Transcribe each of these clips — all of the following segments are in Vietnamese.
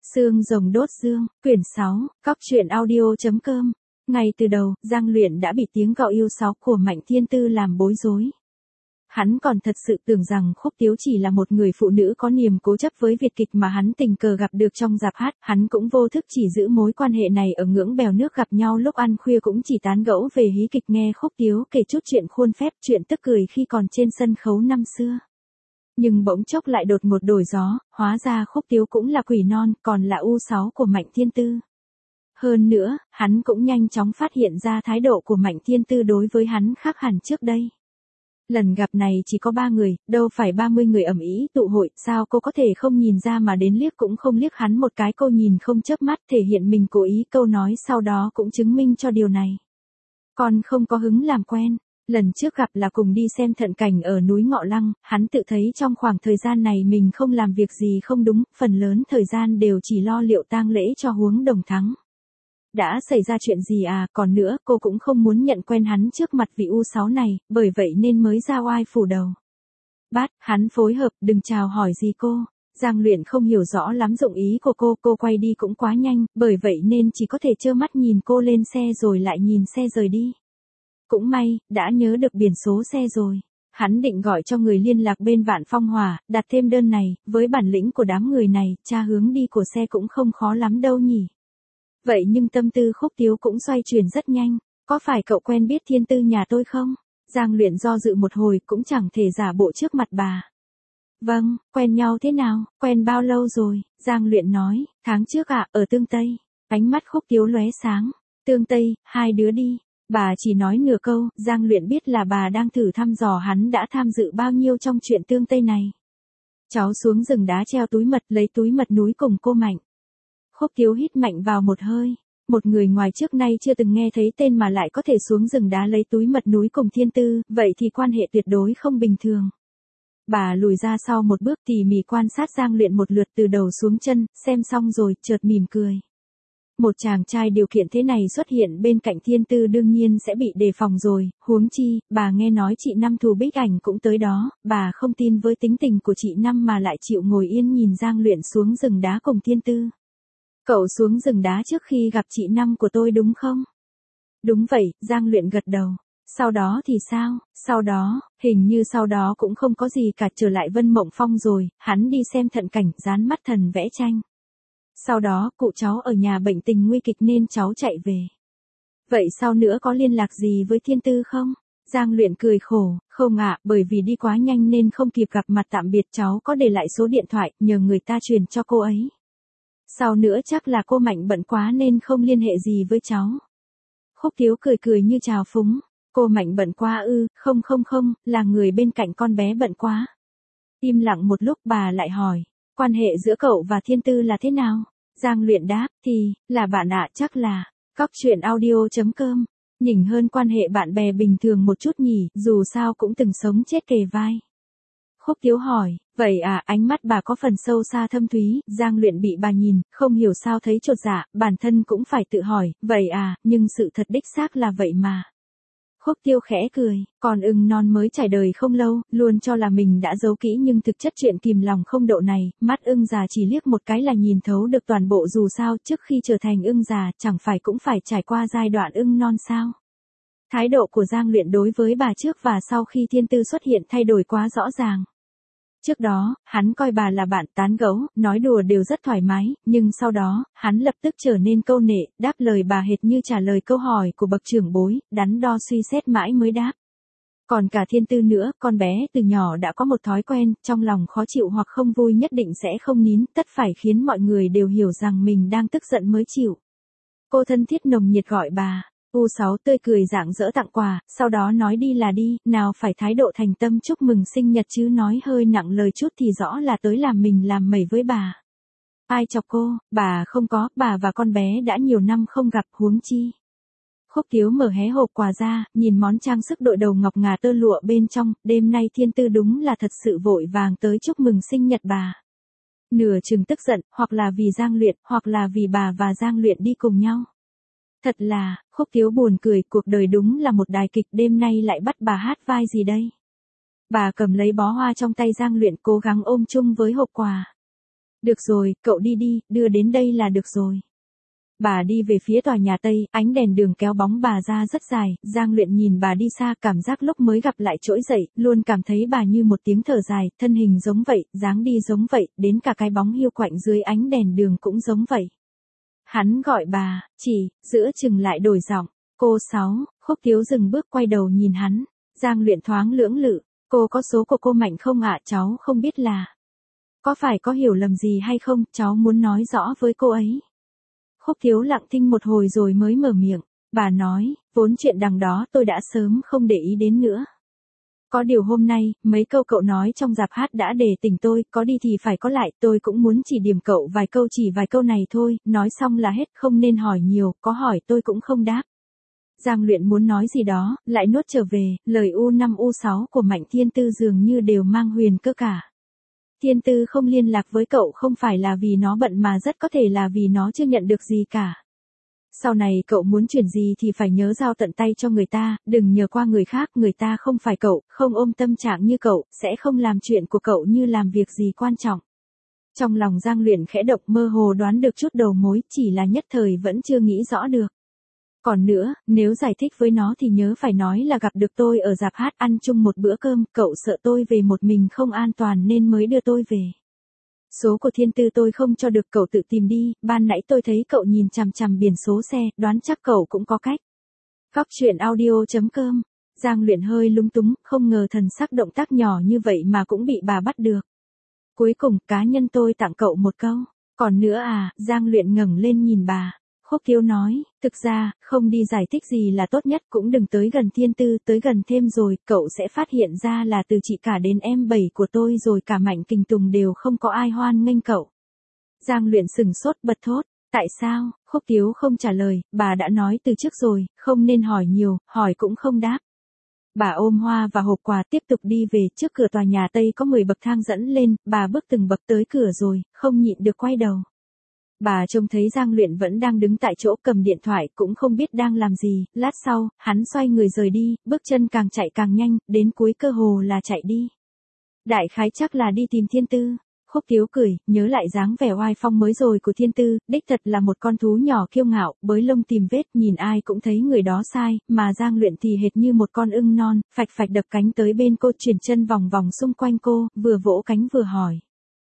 Xương rồng đốt dương, quyển 6, Cóc truyện audio.com. Ngay từ đầu, Giang Luyện đã bị tiếng gọi yêu sáo của Mạnh Thiên Tư làm bối rối. Hắn còn thật sự tưởng rằng Khúc Tiếu chỉ là một người phụ nữ có niềm cố chấp với Việt kịch mà hắn tình cờ gặp được trong rạp hát, hắn cũng vô thức chỉ giữ mối quan hệ này ở ngưỡng bèo nước, gặp nhau lúc ăn khuya cũng chỉ tán gẫu về hí kịch, nghe Khúc Tiếu kể chút chuyện khuôn phép, chuyện tức cười khi còn trên sân khấu năm xưa. Nhưng bỗng chốc lại đột ngột đổi gió, hóa ra Khúc Tiếu cũng là quỷ non, còn là U6 của Mạnh Thiên Tư. Hơn nữa, hắn cũng nhanh chóng phát hiện ra thái độ của Mạnh Thiên Tư đối với hắn khác hẳn trước đây. Lần gặp này chỉ có 3 người, đâu phải 30 người ầm ĩ tụ hội, sao cô có thể không nhìn ra mà đến liếc cũng không liếc hắn một cái, cô nhìn không chớp mắt, thể hiện mình cố ý, câu nói sau đó cũng chứng minh cho điều này. Con không có hứng làm quen. Lần trước gặp là cùng đi xem thận cảnh ở núi Ngọ Lăng, hắn tự thấy trong khoảng thời gian này mình không làm việc gì không đúng, phần lớn thời gian đều chỉ lo liệu tang lễ cho Huống Đồng Thắng. Đã xảy ra chuyện gì à, còn nữa, cô cũng không muốn nhận quen hắn trước mặt vị U6 này, bởi vậy nên mới ra oai phủ đầu. Bát, hắn phối hợp, đừng chào hỏi gì cô. Giang Luyện không hiểu rõ lắm dụng ý của cô quay đi cũng quá nhanh, bởi vậy nên chỉ có thể trơ mắt nhìn cô lên xe rồi lại nhìn xe rời đi. Cũng may, đã nhớ được biển số xe rồi. Hắn định gọi cho người liên lạc bên Vạn Phong Hòa, đặt thêm đơn này, với bản lĩnh của đám người này, tra hướng đi của xe cũng không khó lắm đâu nhỉ. Vậy nhưng tâm tư Khúc Tiếu cũng xoay chuyển rất nhanh, có phải cậu quen biết Thiên Tư nhà tôi không? Giang Luyện do dự một hồi cũng chẳng thể giả bộ trước mặt bà. Vâng, quen nhau thế nào, quen bao lâu rồi? Giang Luyện nói, tháng trước ạ, ở Tương Tây. Ánh mắt Khúc Tiếu lóe sáng, Tương Tây, hai đứa đi. Bà chỉ nói nửa câu, Giang Luyện biết là bà đang thử thăm dò hắn đã tham dự bao nhiêu trong chuyện Tương Tây này. Cháu xuống rừng đá treo túi mật, lấy túi mật núi cùng cô Mạnh. Khúc Tiếu hít mạnh vào một hơi. Một người ngoài trước nay chưa từng nghe thấy tên mà lại có thể xuống rừng đá lấy túi mật núi cùng Thiên Tư, vậy thì quan hệ tuyệt đối không bình thường. Bà lùi ra sau một bước tỉ mỉ quan sát Giang Luyện một lượt từ đầu xuống chân, xem xong rồi, chợt mỉm cười. Một chàng trai điều kiện thế này xuất hiện bên cạnh Thiên Tư đương nhiên sẽ bị đề phòng rồi, huống chi, bà nghe nói chị Năm Thù Bích Ảnh cũng tới đó, bà không tin với tính tình của chị Năm mà lại chịu ngồi yên nhìn Giang Luyện xuống rừng đá cùng Thiên Tư. Cậu xuống rừng đá trước khi gặp chị Năm của tôi đúng không? Đúng vậy, Giang Luyện gật đầu. Sau đó thì sao? Sau đó, hình như sau đó cũng không có gì cả, trở lại Vân Mộng Phong rồi, hắn đi xem thận cảnh, dán mắt thần vẽ tranh. Sau đó, cụ cháu ở nhà bệnh tình nguy kịch nên cháu chạy về. Vậy sau nữa có liên lạc gì với Thiên Tư không? Giang Luyện cười khổ, không ạ, bởi vì đi quá nhanh nên không kịp gặp mặt tạm biệt, cháu có để lại số điện thoại, nhờ người ta truyền cho cô ấy. Sau nữa chắc là cô Mạnh bận quá nên không liên hệ gì với cháu. Khúc Tiếu cười như trào phúng, cô Mạnh bận quá ư, không, là người bên cạnh con bé bận quá. Im lặng một lúc bà lại hỏi. Quan hệ giữa cậu và Thiên Tư là thế nào? Giang Luyện đáp, thì, là bạn ạ, chắc là, Cóc truyện audio.com. Nhỉnh hơn quan hệ bạn bè bình thường một chút nhỉ, dù sao cũng từng sống chết kề vai. Khúc Tiếu hỏi, vậy à, ánh mắt bà có phần sâu xa thâm thúy, Giang Luyện bị bà nhìn, không hiểu sao thấy chột dạ, bản thân cũng phải tự hỏi, vậy à, nhưng sự thật đích xác là vậy mà. Khúc Tiếu khẽ cười, còn ưng non mới trải đời không lâu, luôn cho là mình đã giấu kỹ nhưng thực chất chuyện kìm lòng không đậu này, mắt ưng già chỉ liếc một cái là nhìn thấu được toàn bộ, dù sao trước khi trở thành ưng già chẳng phải cũng phải trải qua giai đoạn ưng non sao. Thái độ của Giang Luyện đối với bà trước và sau khi Thiên Tư xuất hiện thay đổi quá rõ ràng. Trước đó, hắn coi bà là bạn tán gẫu, nói đùa đều rất thoải mái, nhưng sau đó, hắn lập tức trở nên câu nệ, đáp lời bà hệt như trả lời câu hỏi của bậc trưởng bối, đắn đo suy xét mãi mới đáp. Còn cả Thiên Tư nữa, con bé từ nhỏ đã có một thói quen, trong lòng khó chịu hoặc không vui nhất định sẽ không nín, tất phải khiến mọi người đều hiểu rằng mình đang tức giận mới chịu. Cô thân thiết nồng nhiệt gọi bà. U6 tươi cười rạng rỡ tặng quà, sau đó nói đi là đi, nào phải thái độ thành tâm chúc mừng sinh nhật chứ nói hơi nặng lời chút thì rõ là tới làm mình làm mẩy với bà. Ai chọc cô, bà không có, bà và con bé đã nhiều năm không gặp, huống chi. Khúc Tiếu mở hé hộp quà ra, nhìn món trang sức đội đầu ngọc ngà tơ lụa bên trong, đêm nay Thiên Tư đúng là thật sự vội vàng tới chúc mừng sinh nhật bà. Nửa chừng tức giận, hoặc là vì Giang Luyện, hoặc là vì bà và Giang Luyện đi cùng nhau. Thật là, Khúc Tiếu buồn cười, cuộc đời đúng là một đài kịch, đêm nay lại bắt bà hát vai gì đây? Bà cầm lấy bó hoa trong tay Giang Luyện cố gắng ôm chung với hộp quà. Được rồi, cậu đi đi, đưa đến đây là được rồi. Bà đi về phía tòa nhà Tây, ánh đèn đường kéo bóng bà ra rất dài, Giang Luyện nhìn bà đi xa, cảm giác lúc mới gặp lại trỗi dậy, luôn cảm thấy bà như một tiếng thở dài, thân hình giống vậy, dáng đi giống vậy, đến cả cái bóng hiu quạnh dưới ánh đèn đường cũng giống vậy. Hắn gọi bà, chỉ, giữa chừng lại đổi giọng, cô Sáu, Khúc Tiếu dừng bước quay đầu nhìn hắn, Giang Luyện thoáng lưỡng lự, cô có số của cô Mạnh không ạ? Cháu không biết là. Có phải có hiểu lầm gì hay không, cháu muốn nói rõ với cô ấy. Khúc Thiếu lặng thinh một hồi rồi mới mở miệng, bà nói, vốn chuyện đằng đó tôi đã sớm không để ý đến nữa. Có điều hôm nay, mấy câu cậu nói trong rạp hát đã để tỉnh tôi, có đi thì phải có lại, tôi cũng muốn chỉ điểm cậu vài câu, chỉ vài câu này thôi, nói xong là hết, không nên hỏi nhiều, có hỏi tôi cũng không đáp. Giang Luyện muốn nói gì đó, lại nuốt trở về, lời U5 U6 của Mạnh Thiên Tư dường như đều mang huyền cơ cả. Thiên Tư không liên lạc với cậu không phải là vì nó bận mà rất có thể là vì nó chưa nhận được gì cả. Sau này cậu muốn chuyển gì thì phải nhớ giao tận tay cho người ta, đừng nhờ qua người khác, người ta không phải cậu, không ôm tâm trạng như cậu, sẽ không làm chuyện của cậu như làm việc gì quan trọng. Trong lòng Giang Luyện khẽ động, mơ hồ đoán được chút đầu mối, chỉ là nhất thời vẫn chưa nghĩ rõ được. Còn nữa, nếu giải thích với nó thì nhớ phải nói là gặp được tôi ở rạp hát ăn chung một bữa cơm, cậu sợ tôi về một mình không an toàn nên mới đưa tôi về. Số của Thiên Tư tôi không cho được, cậu tự tìm đi, ban nãy tôi thấy cậu nhìn chằm chằm biển số xe, đoán chắc cậu cũng có cách. Góc truyện audio.com, Giang Luyện hơi lúng túng, không ngờ thần sắc động tác nhỏ như vậy mà cũng bị bà bắt được. Cuối cùng, cá nhân tôi tặng cậu một câu. Còn nữa à, Giang Luyện ngẩng lên nhìn bà. Khúc Thiếu nói, thực ra, không đi giải thích gì là tốt nhất, cũng đừng tới gần Thiên Tư, tới gần thêm rồi, cậu sẽ phát hiện ra là từ chị cả đến em 7 của tôi rồi cả Mạnh Kình Tùng đều không có ai hoan nghênh cậu. Giang Luyện sừng sốt bật thốt, tại sao? Khúc Thiếu không trả lời, bà đã nói từ trước rồi, không nên hỏi nhiều, hỏi cũng không đáp. Bà ôm hoa và hộp quà tiếp tục đi về, trước cửa tòa nhà Tây có 10 bậc thang dẫn lên, bà bước từng bậc tới cửa rồi, không nhịn được quay đầu. Bà trông thấy Giang Luyện vẫn đang đứng tại chỗ cầm điện thoại, cũng không biết đang làm gì, lát sau, hắn xoay người rời đi, bước chân càng chạy càng nhanh, đến cuối cơ hồ là chạy đi. Đại khái chắc là đi tìm Thiên Tư. Khúc Thiếu cười, nhớ lại dáng vẻ oai phong mới rồi của Thiên Tư, đích thật là một con thú nhỏ kiêu ngạo, bới lông tìm vết, nhìn ai cũng thấy người đó sai, mà Giang Luyện thì hệt như một con ưng non, phạch phạch đập cánh tới bên cô, chuyển chân vòng vòng xung quanh cô, vừa vỗ cánh vừa hỏi.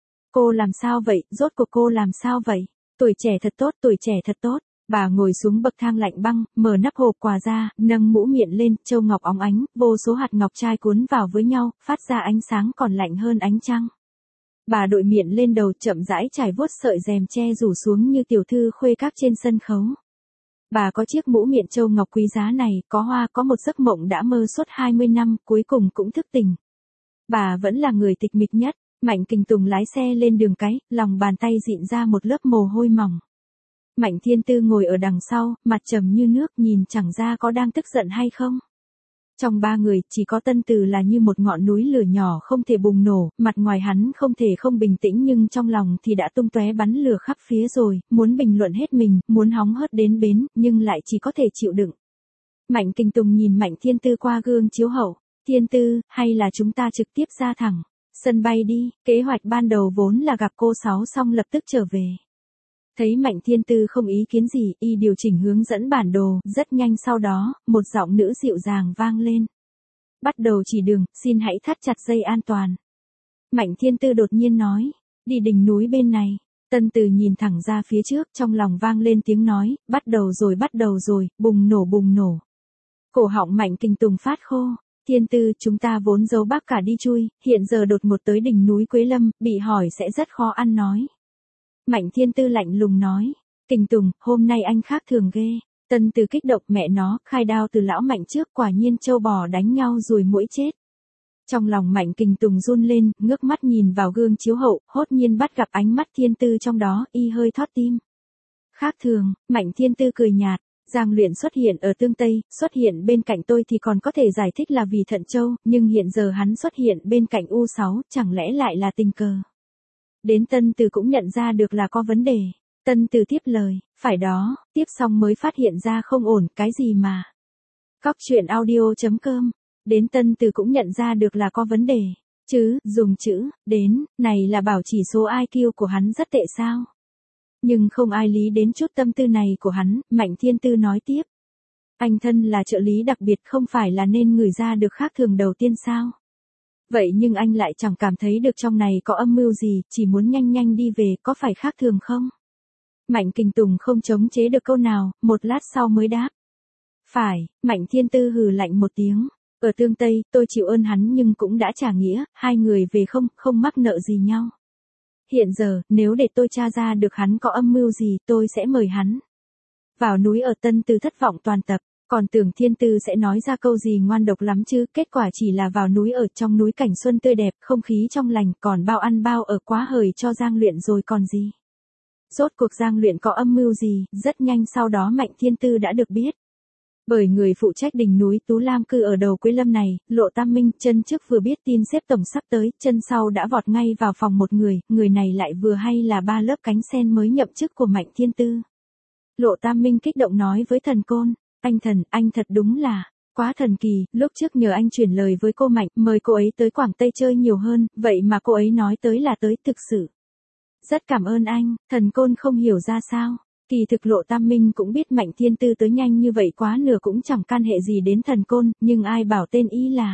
Cô làm sao vậy, rốt cuộc cô làm sao vậy? Tuổi trẻ thật tốt, tuổi trẻ thật tốt. Bà ngồi xuống bậc thang lạnh băng, mở nắp hộp quà ra, nâng mũ miệng lên, châu ngọc óng ánh, vô số hạt ngọc trai cuốn vào với nhau, phát ra ánh sáng còn lạnh hơn ánh trăng. Bà đội miệng lên đầu, chậm rãi trải vuốt sợi rèm che rủ xuống như tiểu thư khuê các trên sân khấu. Bà có chiếc mũ miệng châu ngọc quý giá này, có hoa, có một giấc mộng đã mơ suốt 20 năm, cuối cùng cũng thức tỉnh. Bà vẫn là người tịch mịch nhất. Mạnh Kình Tùng lái xe lên đường cái, lòng bàn tay dịn ra một lớp mồ hôi mỏng. Mạnh Thiên Tư ngồi ở đằng sau, mặt trầm như nước, nhìn chẳng ra có đang tức giận hay không. Trong ba người, chỉ có Tân Từ là như một ngọn núi lửa nhỏ không thể bùng nổ, mặt ngoài hắn không thể không bình tĩnh nhưng trong lòng thì đã tung tóe bắn lửa khắp phía rồi, muốn bình luận hết mình, muốn hóng hớt đến bến, nhưng lại chỉ có thể chịu đựng. Mạnh Kình Tùng nhìn Mạnh Thiên Tư qua gương chiếu hậu, Thiên Tư, hay là chúng ta trực tiếp ra thẳng sân bay đi, kế hoạch ban đầu vốn là gặp cô Sáu xong lập tức trở về. Thấy Mạnh Thiên Tư không ý kiến gì, y điều chỉnh hướng dẫn bản đồ, rất nhanh sau đó, một giọng nữ dịu dàng vang lên. Bắt đầu chỉ đường, xin hãy thắt chặt dây an toàn. Mạnh Thiên Tư đột nhiên nói, đi đỉnh núi bên này. Tân Từ nhìn thẳng ra phía trước, trong lòng vang lên tiếng nói, bắt đầu rồi, bùng nổ. Cổ họng Mạnh Kình Tùng phát khô. Thiên Tư, chúng ta vốn giấu bác cả đi chui, hiện giờ đột ngột tới đỉnh núi Quế Lâm, bị hỏi sẽ rất khó ăn nói. Mạnh Thiên Tư lạnh lùng nói, Kình Tùng, hôm nay anh khác thường ghê. Tân Từ kích động, mẹ nó, khai đao từ lão Mạnh trước, quả nhiên trâu bò đánh nhau rồi muỗi chết. Trong lòng Mạnh Kình Tùng run lên, ngước mắt nhìn vào gương chiếu hậu, hốt nhiên bắt gặp ánh mắt Thiên Tư trong đó, y hơi thót tim. Khác thường, Mạnh Thiên Tư cười nhạt. Giang Luyện xuất hiện ở Tương Tây, xuất hiện bên cạnh tôi thì còn có thể giải thích là vì Thận Châu, nhưng hiện giờ hắn xuất hiện bên cạnh U6, chẳng lẽ lại là tình cờ. Đến Tân Từ cũng nhận ra được là có vấn đề. Tân Từ tiếp lời, phải đó, tiếp xong mới phát hiện ra không ổn, cái gì mà. Góc truyện audio.com, đến Tân Từ cũng nhận ra được là có vấn đề. Chứ, dùng chữ, đến, này là bảo chỉ số IQ của hắn rất tệ sao? Nhưng không ai lý đến chút tâm tư này của hắn, Mạnh Thiên Tư nói tiếp. Anh thân là trợ lý đặc biệt không phải là nên ngửi ra được khác thường đầu tiên sao? Vậy nhưng anh lại chẳng cảm thấy được trong này có âm mưu gì, chỉ muốn nhanh nhanh đi về, có phải khác thường không? Mạnh Kình Tùng không chống chế được câu nào, một lát sau mới đáp. Phải, Mạnh Thiên Tư hừ lạnh một tiếng. Ở Tương Tây, tôi chịu ơn hắn nhưng cũng đã trả nghĩa, hai người về không mắc nợ gì nhau. Hiện giờ, nếu để tôi tra ra được hắn có âm mưu gì, tôi sẽ mời hắn vào núi ở Tân Từ thất vọng toàn tập. Còn tưởng Thiên Tư sẽ nói ra câu gì ngoan độc lắm chứ, kết quả chỉ là vào núi ở trong núi cảnh xuân tươi đẹp, không khí trong lành, còn bao ăn bao ở quá hời cho Giang Luyện rồi còn gì. Rốt cuộc Giang Luyện có âm mưu gì, rất nhanh sau đó Mạnh Thiên Tư đã được biết. Bởi người phụ trách đỉnh núi Tú Lam cư ở đầu Quế Lâm này, Lộ Tam Minh, chân trước vừa biết tin xếp tổng sắp tới, chân sau đã vọt ngay vào phòng một người này lại vừa hay là ba lớp cánh sen mới nhậm chức của Mạnh Thiên Tư. Lộ Tam Minh kích động nói với Thần Côn, anh thật đúng là quá thần kỳ, lúc trước nhờ anh chuyển lời với cô Mạnh, mời cô ấy tới Quảng Tây chơi nhiều hơn, vậy mà cô ấy nói tới là tới, thực sự. Rất cảm ơn anh. Thần Côn không hiểu ra sao. Kỳ thực Lộ Tam Minh cũng biết Mạnh Thiên Tư tới nhanh như vậy quá nửa cũng chẳng can hệ gì đến Thần Côn, nhưng ai bảo tên ý là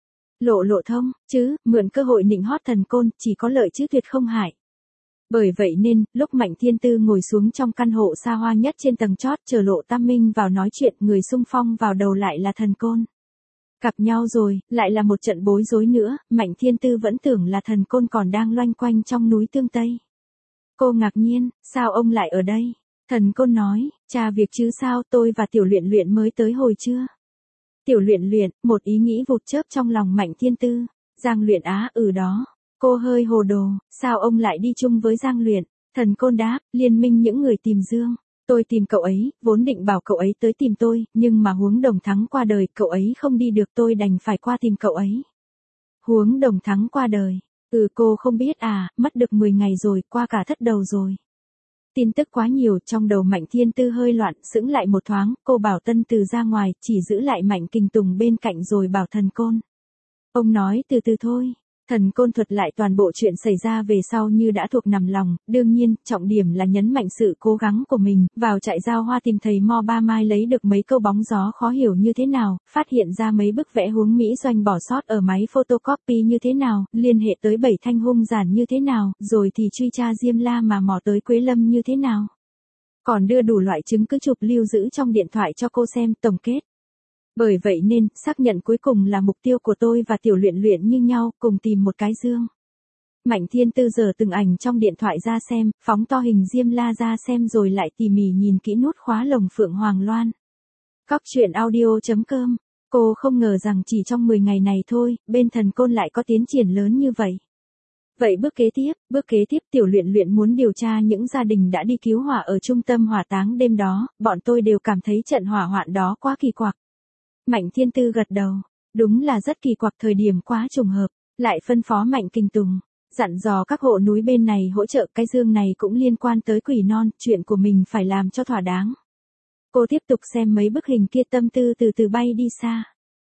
Lộ Thông, chứ, mượn cơ hội nịnh hót Thần Côn, chỉ có lợi chứ tuyệt không hại. Bởi vậy nên, lúc Mạnh Thiên Tư ngồi xuống trong căn hộ xa hoa nhất trên tầng chót chờ Lộ Tam Minh vào nói chuyện, người xung phong vào đầu lại là Thần Côn. Gặp nhau rồi, lại là một trận bối rối nữa, Mạnh Thiên Tư vẫn tưởng là Thần Côn còn đang loanh quanh trong núi Tương Tây. Cô ngạc nhiên, sao ông lại ở đây? Thần Côn nói, tra việc chứ sao, tôi và Tiểu Luyện Luyện mới tới hồi trưa. Tiểu Luyện Luyện, một ý nghĩ vụt chớp trong lòng Mạnh Thiên Tư. Giang Luyện á, đó. Cô hơi hồ đồ, sao ông lại đi chung với Giang Luyện? Thần Côn đáp, liên minh những người tìm Dương. Tôi tìm cậu ấy, vốn định bảo cậu ấy tới tìm tôi, nhưng mà Huống Đồng Thắng qua đời, cậu ấy không đi được tôi đành phải qua tìm cậu ấy. Huống Đồng Thắng qua đời. Cô không biết à, mất được 10 ngày rồi, qua cả thất đầu rồi. Tin tức quá nhiều, trong đầu Mạnh Thiên Tư hơi loạn, sững lại một thoáng, cô bảo Tân Từ ra ngoài, chỉ giữ lại Mạnh Kình Tùng bên cạnh rồi bảo Thần Côn. Ông nói từ từ thôi. Thần Côn thuật lại toàn bộ chuyện xảy ra về sau như đã thuộc nằm lòng, đương nhiên, trọng điểm là nhấn mạnh sự cố gắng của mình, vào trại giao hoa tìm thầy Mo Ba Mai lấy được mấy câu bóng gió khó hiểu như thế nào, phát hiện ra mấy bức vẽ Huống Mỹ Doanh bỏ sót ở máy photocopy như thế nào, liên hệ tới 7 thanh hung giản như thế nào, rồi thì truy tra Diêm La mà mò tới Quế Lâm như thế nào. Còn đưa đủ loại chứng cứ chụp lưu giữ trong điện thoại cho cô xem, tổng kết. Bởi vậy nên, xác nhận cuối cùng là mục tiêu của tôi và Tiểu Luyện Luyện như nhau, cùng tìm một cái dương. Mạnh Thiên Tư giở từng ảnh trong điện thoại ra xem, phóng to hình Diêm La ra xem rồi lại tỉ mỉ nhìn kỹ nút khóa lồng Phượng Hoàng Loan. Cóc truyện audio.com. Cô không ngờ rằng chỉ trong 10 ngày này thôi, bên Thần Côn lại có tiến triển lớn như vậy. Vậy bước kế tiếp Tiểu Luyện Luyện muốn điều tra những gia đình đã đi cứu hỏa ở trung tâm hỏa táng đêm đó, bọn tôi đều cảm thấy trận hỏa hoạn đó quá kỳ quặc. Mạnh Thiên Tư gật đầu, đúng là rất kỳ quặc, thời điểm quá trùng hợp, lại phân phó Mạnh Kình Tùng, dặn dò các hộ núi bên này hỗ trợ, cái dương này cũng liên quan tới Quỷ Non, chuyện của mình phải làm cho thỏa đáng. Cô tiếp tục xem mấy bức hình kia, tâm tư từ từ bay đi xa.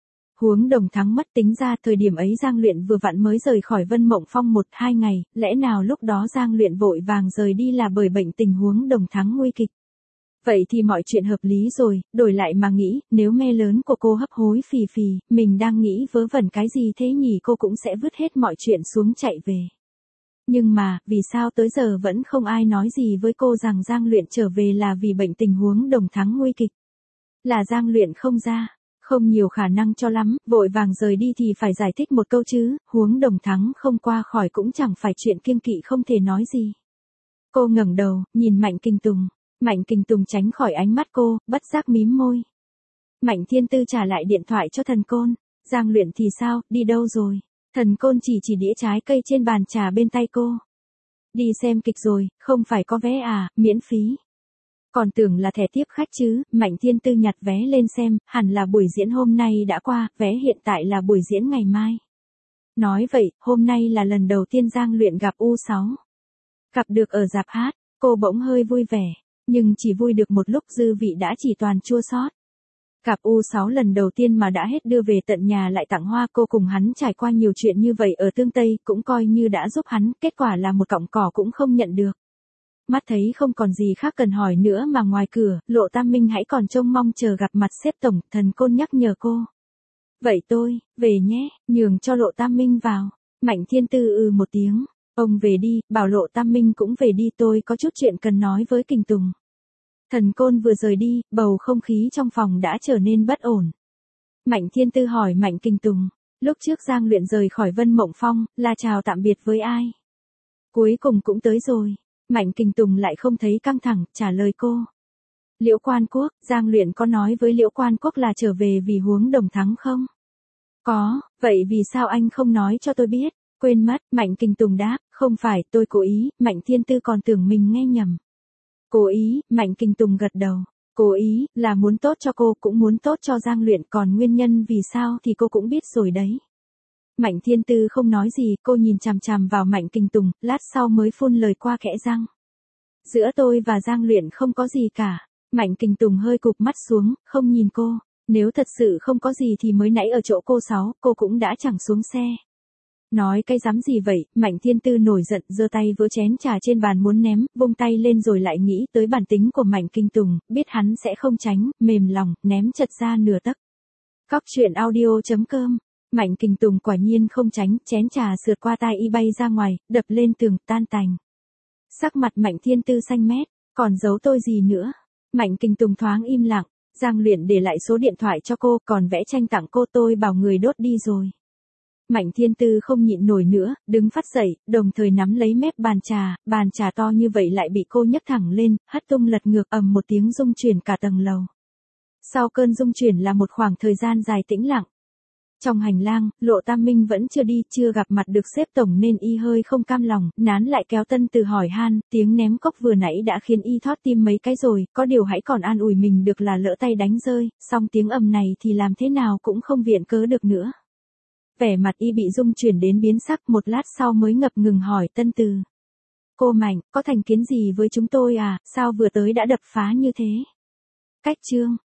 Huống Đồng Thắng mất, tính ra thời điểm ấy Giang Luyện vừa vặn mới rời khỏi Vân Mộng Phong 1-2 ngày, lẽ nào lúc đó Giang Luyện vội vàng rời đi là bởi bệnh tình Huống Đồng Thắng nguy kịch. Vậy thì mọi chuyện hợp lý rồi, đổi lại mà nghĩ, nếu me lớn của cô hấp hối phì phì, mình đang nghĩ vớ vẩn cái gì thế nhỉ, cô cũng sẽ vứt hết mọi chuyện xuống chạy về. Nhưng mà, vì sao tới giờ vẫn không ai nói gì với cô rằng Giang Luyện trở về là vì bệnh tình Huống Đồng Thắng nguy kịch? Là Giang Luyện không ra, không nhiều khả năng cho lắm, vội vàng rời đi thì phải giải thích một câu chứ, Huống Đồng Thắng không qua khỏi cũng chẳng phải chuyện kiêng kỵ không thể nói gì. Cô ngẩng đầu, nhìn Mạnh Kình Tùng. Mạnh Kình Tùng tránh khỏi ánh mắt cô, bất giác mím môi. Mạnh Thiên Tư trả lại điện thoại cho Thần Côn. Giang Luyện thì sao, đi đâu rồi? Thần Côn chỉ đĩa trái cây trên bàn trà bên tay cô. Đi xem kịch rồi, không phải có vé à, miễn phí. Còn tưởng là thẻ tiếp khách chứ, Mạnh Thiên Tư nhặt vé lên xem, hẳn là buổi diễn hôm nay đã qua, vé hiện tại là buổi diễn ngày mai. Nói vậy, hôm nay là lần đầu tiên Giang Luyện gặp U6. Gặp được ở rạp hát, cô bỗng hơi vui vẻ. Nhưng chỉ vui được một lúc, dư vị đã chỉ toàn chua xót. Gặp U6 lần đầu tiên mà đã hết đưa về tận nhà lại tặng hoa, cô cùng hắn trải qua nhiều chuyện như vậy ở Tương Tây, cũng coi như đã giúp hắn, kết quả là một cọng cỏ cũng không nhận được. Mắt thấy không còn gì khác cần hỏi nữa mà ngoài cửa, Lộ Tam Minh hãy còn trông mong chờ gặp mặt sếp tổng, Thần Côn nhắc nhở cô. Vậy tôi, về nhé, nhường cho Lộ Tam Minh vào. Mạnh Thiên Tư một tiếng, ông về đi, bảo Lộ Tam Minh cũng về đi, tôi có chút chuyện cần nói với Kình Tùng. Thần Côn vừa rời đi, bầu không khí trong phòng đã trở nên bất ổn. Mạnh Thiên Tư hỏi Mạnh Kình Tùng, lúc trước Giang Luyện rời khỏi Vân Mộng Phong, là chào tạm biệt với ai? Cuối cùng cũng tới rồi. Mạnh Kình Tùng lại không thấy căng thẳng, trả lời cô. Liễu Quan Quốc, Giang Luyện có nói với Liễu Quan Quốc là trở về vì huống Đồng thắng không? Có, vậy vì sao anh không nói cho tôi biết? Quên mất, Mạnh Kình Tùng đáp, không phải, tôi cố ý, Mạnh Thiên Tư còn tưởng mình nghe nhầm. Cố ý, Mạnh Kình Tùng gật đầu. Cố ý, là muốn tốt cho cô, cũng muốn tốt cho Giang Luyện, còn nguyên nhân vì sao thì cô cũng biết rồi đấy. Mạnh Thiên Tư không nói gì, cô nhìn chằm chằm vào Mạnh Kình Tùng, lát sau mới phun lời qua kẽ răng. Giữa tôi và Giang Luyện không có gì cả. Mạnh Kình Tùng hơi cụp mắt xuống, không nhìn cô. Nếu thật sự không có gì thì mới nãy ở chỗ cô 6, cô cũng đã chẳng xuống xe. Nói cái dám gì vậy, Mạnh Thiên Tư nổi giận, giơ tay vớ chén trà trên bàn muốn ném, vung tay lên rồi lại nghĩ tới bản tính của Mạnh Kình Tùng, biết hắn sẽ không tránh, mềm lòng, ném chật ra nửa tấc. Cóc truyện audio.com. Mạnh Kình Tùng quả nhiên không tránh, chén trà sượt qua tai y bay ra ngoài, đập lên tường, tan tành. Sắc mặt Mạnh Thiên Tư xanh mét, còn giấu tôi gì nữa? Mạnh Kình Tùng thoáng im lặng, Giang Luyện để lại số điện thoại cho cô, còn vẽ tranh tặng cô, tôi bảo người đốt đi rồi. Mạnh Thiên Tư không nhịn nổi nữa, đứng phát dậy, đồng thời nắm lấy mép bàn trà to như vậy lại bị cô nhấc thẳng lên, hất tung lật ngược, ầm một tiếng rung chuyển cả tầng lầu. Sau cơn rung chuyển là một khoảng thời gian dài tĩnh lặng. Trong hành lang, Lộ Tam Minh vẫn chưa đi, chưa gặp mặt được sếp tổng nên y hơi không cam lòng, nán lại kéo Tân Từ hỏi han, tiếng ném cốc vừa nãy đã khiến y thót tim mấy cái rồi, có điều hãy còn an ủi mình được là lỡ tay đánh rơi, song tiếng ầm này thì làm thế nào cũng không viện cớ được nữa. Vẻ mặt y bị rung chuyển đến biến sắc, một lát sau mới ngập ngừng hỏi Tân Từ. Cô Mạnh, có thành kiến gì với chúng tôi à, sao vừa tới đã đập phá như thế? Cách chương.